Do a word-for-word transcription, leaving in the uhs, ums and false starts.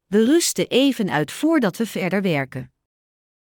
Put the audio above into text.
We rusten even uit voordat we verder werken.